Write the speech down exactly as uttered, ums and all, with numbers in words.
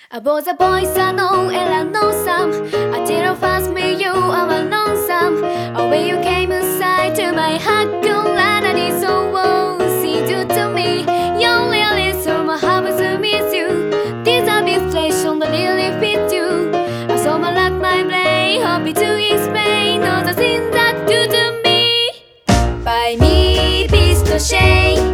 About the boys I know and I know some. Until first meet you, I was lonesome. Oh, when you came inside to my heart, good and I need so well. See you to me, you're really so my heart was to miss you. These are big reflections that really fit you. I saw my luck, my play, happy to explain all the things that do to me. By me, beast to shame.